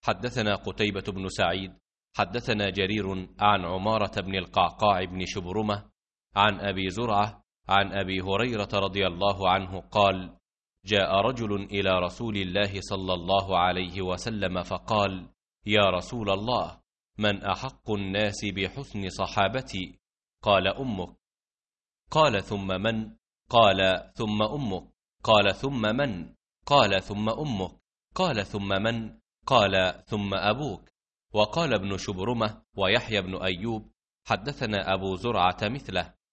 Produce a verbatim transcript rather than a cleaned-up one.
حدثنا قتيبة بن سعيد حدثنا جرير عن عمارة بن القعقاع بن شبرمة عن أبي زرعة عن أبي هريرة رضي الله عنه قال: جاء رجل إلى رسول الله صلى الله عليه وسلم فقال: يا رسول الله، من أحق الناس بحسن صحابتي؟ قال: أمك. قال: ثم من؟ قال: ثم أمك. قال: ثم من؟ قال: ثم أمك. قال: ثم من؟ قال: ثم أبوك. وقال ابن شبرمة ويحيى بن أيوب: حدثنا أبو زرعة مثله،